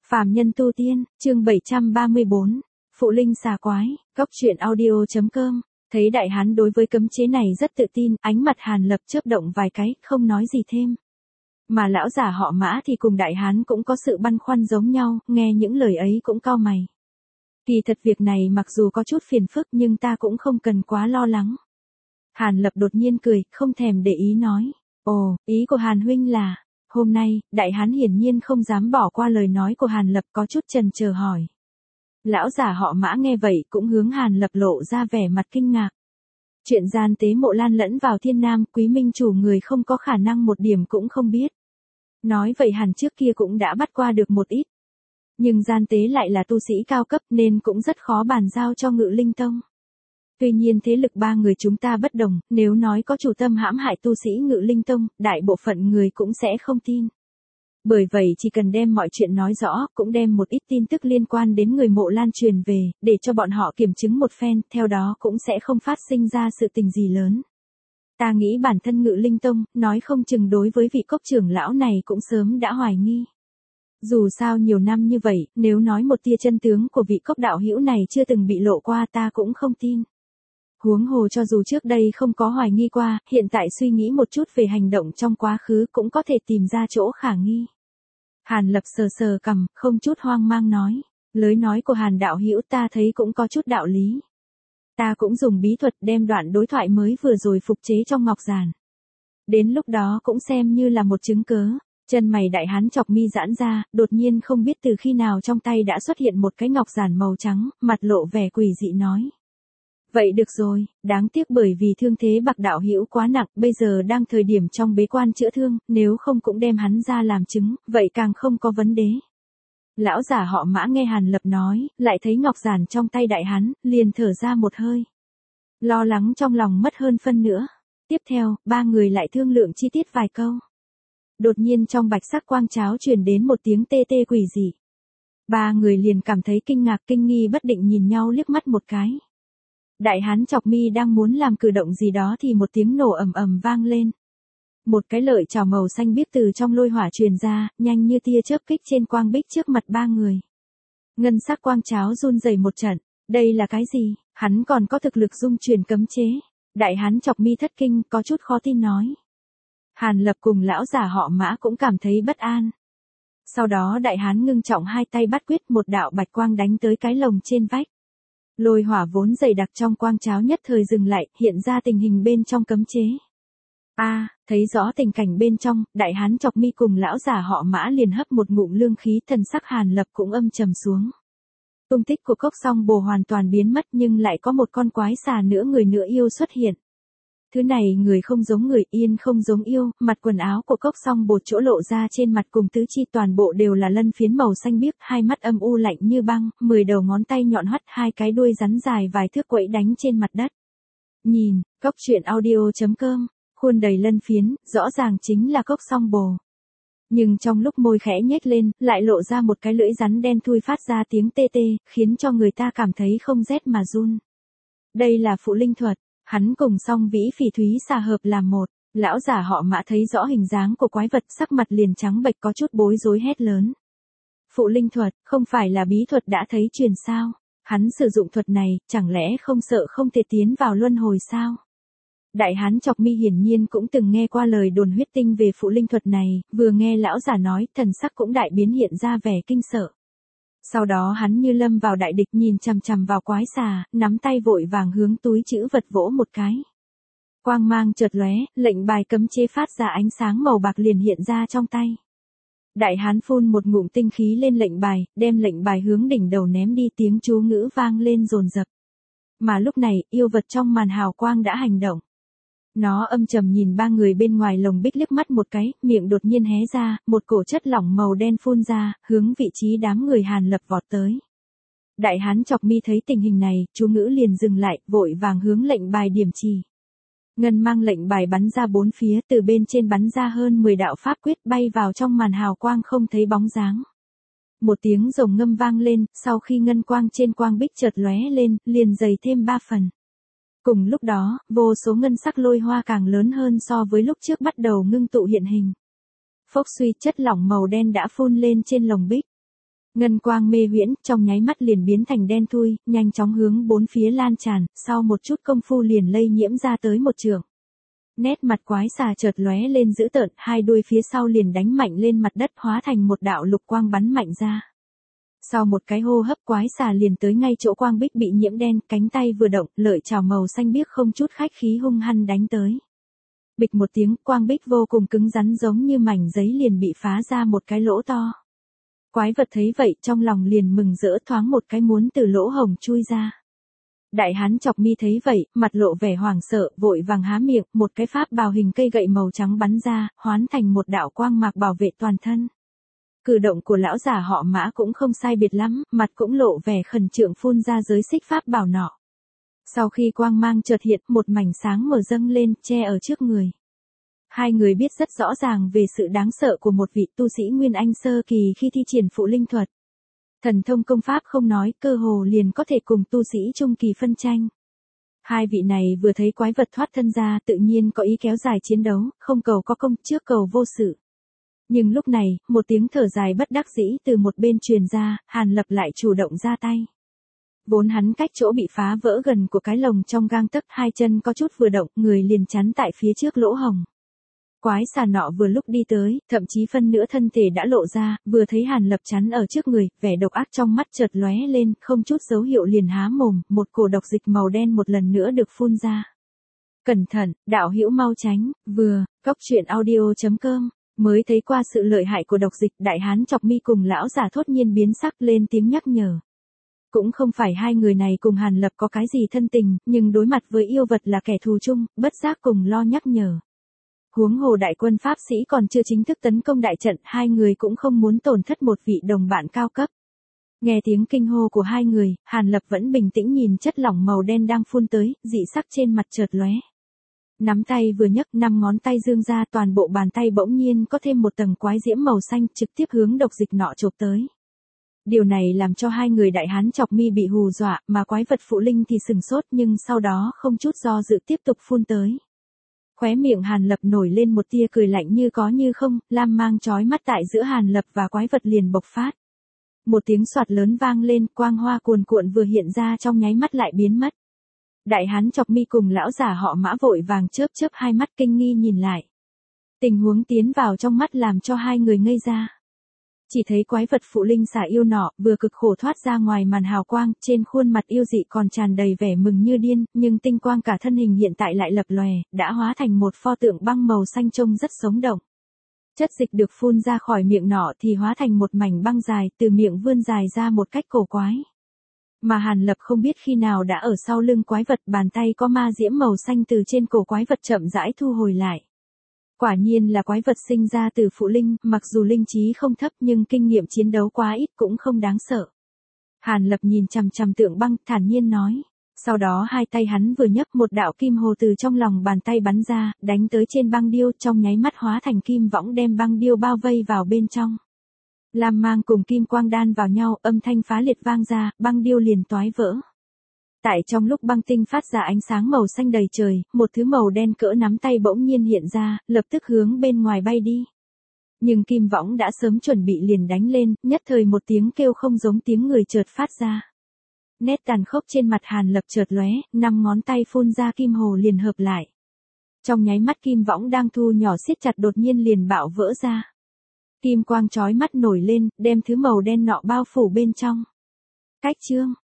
Phàm nhân tu tiên, chương 734, Phụ Linh xà quái, Cốc truyện audio.com. Thấy đại hán đối với cấm chế này rất tự tin, ánh mặt Hàn Lập chớp động vài cái, không nói gì thêm. Mà lão giả họ Mã thì cùng đại hán cũng có sự băn khoăn giống nhau, nghe những lời ấy cũng cau mày. Kỳ thật việc này mặc dù có chút phiền phức nhưng ta cũng không cần quá lo lắng. Hàn Lập đột nhiên cười, không thèm để ý nói. Ồ, ý của Hàn huynh là... Hôm nay, đại hán hiển nhiên không dám bỏ qua lời nói của Hàn Lập, có chút chần chờ hỏi. Lão giả họ Mã nghe vậy cũng hướng Hàn Lập lộ ra vẻ mặt kinh ngạc. Chuyện gian tế mộ lan lẫn vào Thiên Nam, quý minh chủ người không có khả năng một điểm cũng không biết. Nói vậy hẳn trước kia cũng đã bắt qua được một ít. Nhưng gian tế lại là tu sĩ cao cấp nên cũng rất khó bàn giao cho Ngự Linh Tông. Tuy nhiên thế lực ba người chúng ta bất đồng, nếu nói có chủ tâm hãm hại tu sĩ Ngự Linh Tông, đại bộ phận người cũng sẽ không tin. Bởi vậy chỉ cần đem mọi chuyện nói rõ, cũng đem một ít tin tức liên quan đến người Mộ Lan truyền về, để cho bọn họ kiểm chứng một phen, theo đó cũng sẽ không phát sinh ra sự tình gì lớn. Ta nghĩ bản thân Ngự Linh Tông, nói không chừng đối với vị Cốc trưởng lão này cũng sớm đã hoài nghi. Dù sao nhiều năm như vậy, nếu nói một tia chân tướng của vị Cốc đạo hữu này chưa từng bị lộ qua ta cũng không tin. Huống hồ cho dù trước đây không có hoài nghi qua, hiện tại suy nghĩ một chút về hành động trong quá khứ cũng có thể tìm ra chỗ khả nghi. Hàn Lập sờ sờ cằm, không chút hoang mang nói. Lời nói của Hàn đạo hữu ta thấy cũng có chút đạo lý. Ta cũng dùng bí thuật đem đoạn đối thoại mới vừa rồi phục chế trong ngọc giản. Đến lúc đó cũng xem như là một chứng cớ. Chân mày đại hán chọc mi giãn ra, đột nhiên không biết từ khi nào trong tay đã xuất hiện một cái ngọc giản màu trắng, mặt lộ vẻ quỷ dị nói. Vậy được rồi, đáng tiếc bởi vì thương thế bạc đạo hữu quá nặng, bây giờ đang thời điểm trong bế quan chữa thương, nếu không cũng đem hắn ra làm chứng, vậy càng không có vấn đề. Lão giả họ Mã nghe Hàn Lập nói, lại thấy ngọc giản trong tay đại hán, liền thở ra một hơi. Lo lắng trong lòng mất hơn phân nữa. Tiếp theo, ba người lại thương lượng chi tiết vài câu. Đột nhiên trong bạch sắc quang cháo truyền đến một tiếng tê tê quỷ dị. Ba người liền cảm thấy kinh ngạc kinh nghi bất định nhìn nhau liếc mắt một cái. Đại hán chọc mi đang muốn làm cử động gì đó thì một tiếng nổ ầm ầm vang lên. Một cái lợi chảo màu xanh biếc từ trong lôi hỏa truyền ra, nhanh như tia chớp kích trên quang bích trước mặt ba người. Ngân sắc quang cháo run rẩy một trận, đây là cái gì? Hắn còn có thực lực dung chuyển cấm chế. Đại hán chọc mi thất kinh, có chút khó tin nói. Hàn Lập cùng lão giả họ Mã cũng cảm thấy bất an. Sau đó đại hán ngưng trọng hai tay bắt quyết, một đạo bạch quang đánh tới cái lồng trên vách. Lôi hỏa vốn dày đặc trong quang cháo nhất thời dừng lại, hiện ra tình hình bên trong cấm chế. Thấy rõ tình cảnh bên trong, đại hán chọc mi cùng lão giả họ Mã liền hấp một ngụm lương khí, thần sắc Hàn Lập cũng âm trầm xuống. Tung tích của Cốc Song Bồ hoàn toàn biến mất nhưng lại có một con quái xà nữa người nữa yêu xuất hiện. Thứ này người không giống người, yên không giống yêu, mặt quần áo của Cốc Song Bồ chỗ lộ ra trên mặt cùng tứ chi toàn bộ đều là lân phiến màu xanh biếc, hai mắt âm u lạnh như băng, 10 đầu ngón tay nhọn hoắt, hai cái đuôi rắn dài vài thước quẫy đánh trên mặt đất. Nhìn, Cốc truyện audio.com, khuôn đầy lân phiến, rõ ràng chính là Cốc Song Bồ. Nhưng trong lúc môi khẽ nhếch lên, lại lộ ra một cái lưỡi rắn đen thui phát ra tiếng tê tê, khiến cho người ta cảm thấy không rét mà run. Đây là phụ linh thuật. Hắn cùng Song Vĩ Phỉ Thúy xà hợp làm một, lão giả họ Mã thấy rõ hình dáng của quái vật, sắc mặt liền trắng bệch có chút bối rối hét lớn. Phụ linh thuật, không phải là bí thuật đã thấy truyền sao? Hắn sử dụng thuật này, chẳng lẽ không sợ không thể tiến vào luân hồi sao? Đại hán chọc mi hiển nhiên cũng từng nghe qua lời đồn huyết tinh về phụ linh thuật này, vừa nghe lão giả nói, thần sắc cũng đại biến hiện ra vẻ kinh sợ. Sau đó hắn như lâm vào đại địch nhìn chằm chằm vào quái xà, nắm tay vội vàng hướng túi trữ vật vỗ một cái. Quang mang chợt lóe, lệnh bài cấm chế phát ra ánh sáng màu bạc liền hiện ra trong tay. Đại hán phun một ngụm tinh khí lên lệnh bài, đem lệnh bài hướng đỉnh đầu ném đi, tiếng chú ngữ vang lên dồn dập. Mà lúc này, yêu vật trong màn hào quang đã hành động. Nó âm trầm nhìn ba người bên ngoài lồng bích liếc mắt một cái, miệng đột nhiên hé ra, một cổ chất lỏng màu đen phun ra, hướng vị trí đám người Hàn Lập vọt tới. Đại hán chọc mi thấy tình hình này, chú ngữ liền dừng lại, vội vàng hướng lệnh bài điểm chỉ. Ngân mang lệnh bài bắn ra bốn phía, từ bên trên bắn ra hơn 10 đạo pháp quyết bay vào trong màn hào quang không thấy bóng dáng. Một tiếng rồng ngâm vang lên, sau khi ngân quang trên quang bích chợt lóe lên, liền dày thêm 3 phần. Cùng lúc đó, vô số ngân sắc lôi hoa càng lớn hơn so với lúc trước bắt đầu ngưng tụ hiện hình. Phốc suy, chất lỏng màu đen đã phun lên trên lồng bích. Ngân quang mê huyễn, trong nháy mắt liền biến thành đen thui, nhanh chóng hướng bốn phía lan tràn, sau một chút công phu liền lây nhiễm ra tới một trượng. Nét mặt quái xà chợt lóe lên dữ tợn, hai đuôi phía sau liền đánh mạnh lên mặt đất hóa thành một đạo lục quang bắn mạnh ra. Sau một cái hô hấp quái xà liền tới ngay chỗ quang bích bị nhiễm đen, cánh tay vừa động, lợi chảo màu xanh biếc không chút khách khí hung hăng đánh tới. Bịch một tiếng, quang bích vô cùng cứng rắn giống như mảnh giấy liền bị phá ra một cái lỗ to. Quái vật thấy vậy trong lòng liền mừng rỡ thoáng một cái muốn từ lỗ hồng chui ra. Đại hán Chọc Mi thấy vậy, mặt lộ vẻ hoảng sợ, vội vàng há miệng, một cái pháp bào hình cây gậy màu trắng bắn ra, hoán thành một đạo quang mạc bảo vệ toàn thân. Cử động của lão già họ Mã cũng không sai biệt lắm, mặt cũng lộ vẻ khẩn trương phun ra giới xích pháp bảo nọ. Sau khi quang mang chợt hiện, một mảnh sáng mở dâng lên, che ở trước người. Hai người biết rất rõ ràng về sự đáng sợ của một vị tu sĩ Nguyên Anh sơ kỳ khi thi triển phụ linh thuật. Thần thông công pháp không nói, cơ hồ liền có thể cùng tu sĩ trung kỳ phân tranh. Hai vị này vừa thấy quái vật thoát thân ra tự nhiên có ý kéo dài chiến đấu, không cầu có công trước cầu vô sự. Nhưng lúc này, một tiếng thở dài bất đắc dĩ từ một bên truyền ra, Hàn Lập lại chủ động ra tay. Vốn hắn cách chỗ bị phá vỡ gần của cái lồng trong gang tấc, hai chân có chút vừa động, người liền chắn tại phía trước lỗ hồng. Quái xà nọ vừa lúc đi tới, thậm chí phân nửa thân thể đã lộ ra, vừa thấy Hàn Lập chắn ở trước người, vẻ độc ác trong mắt chợt lóe lên, không chút dấu hiệu liền há mồm, một cổ độc dịch màu đen một lần nữa được phun ra. Cẩn thận, đạo hữu mau tránh, Cóc truyện audio.com. Mới thấy qua sự lợi hại của độc dịch, đại hán Chọc Mi cùng lão giả thốt nhiên biến sắc lên tiếng nhắc nhở. Cũng không phải hai người này cùng Hàn Lập có cái gì thân tình, nhưng đối mặt với yêu vật là kẻ thù chung, bất giác cùng lo nhắc nhở. Huống hồ đại quân pháp sĩ còn chưa chính thức tấn công đại trận, hai người cũng không muốn tổn thất một vị đồng bạn cao cấp. Nghe tiếng kinh hô của hai người, Hàn Lập vẫn bình tĩnh nhìn chất lỏng màu đen đang phun tới, dị sắc trên mặt chợt lóe. Nắm tay vừa nhấc, 5 ngón tay dương ra, toàn bộ bàn tay bỗng nhiên có thêm một tầng quái diễm màu xanh trực tiếp hướng độc dịch nọ chộp tới. Điều này làm cho hai người đại hán Chọc Mi bị hù dọa, mà quái vật phụ linh thì sừng sốt nhưng sau đó không chút do dự tiếp tục phun tới. Khóe miệng Hàn Lập nổi lên một tia cười lạnh như có như không, lam mang chói mắt tại giữa Hàn Lập và quái vật liền bộc phát. Một tiếng xoạt lớn vang lên, quang hoa cuồn cuộn vừa hiện ra trong nháy mắt lại biến mất. Đại hán Chọc Mi cùng lão giả họ Mã vội vàng chớp chớp hai mắt kinh nghi nhìn lại. Tình huống tiến vào trong mắt làm cho hai người ngây ra. Chỉ thấy quái vật phụ linh xà yêu nọ vừa cực khổ thoát ra ngoài màn hào quang, trên khuôn mặt yêu dị còn tràn đầy vẻ mừng như điên, nhưng tinh quang cả thân hình hiện tại lại lập lòe, đã hóa thành một pho tượng băng màu xanh trông rất sống động. Chất dịch được phun ra khỏi miệng nọ thì hóa thành một mảnh băng dài, từ miệng vươn dài ra một cách cổ quái. Mà Hàn Lập không biết khi nào đã ở sau lưng quái vật, bàn tay có ma diễm màu xanh từ trên cổ quái vật chậm rãi thu hồi lại. Quả nhiên là quái vật sinh ra từ phụ linh, mặc dù linh trí không thấp nhưng kinh nghiệm chiến đấu quá ít cũng không đáng sợ. Hàn Lập nhìn chằm chằm tượng băng, thản nhiên nói. Sau đó hai tay hắn vừa nhấc, một đạo kim hồ từ trong lòng bàn tay bắn ra, đánh tới trên băng điêu, trong nháy mắt hóa thành kim võng đem băng điêu bao vây vào bên trong. Lam mang cùng kim quang đan vào nhau, âm thanh phá liệt vang ra, băng điêu liền toái vỡ. Tại trong lúc băng tinh phát ra ánh sáng màu xanh đầy trời, một thứ màu đen cỡ nắm tay bỗng nhiên hiện ra, lập tức hướng bên ngoài bay đi. Nhưng kim võng đã sớm chuẩn bị liền đánh lên, nhất thời một tiếng kêu không giống tiếng người chợt phát ra. Nét tàn khốc trên mặt Hàn Lập chợt lóe, 5 ngón tay phun ra kim hồ liền hợp lại. Trong nháy mắt kim võng đang thu nhỏ siết chặt đột nhiên liền bạo vỡ ra. Kim quang chói mắt nổi lên, đem thứ màu đen nọ bao phủ bên trong. Cách chương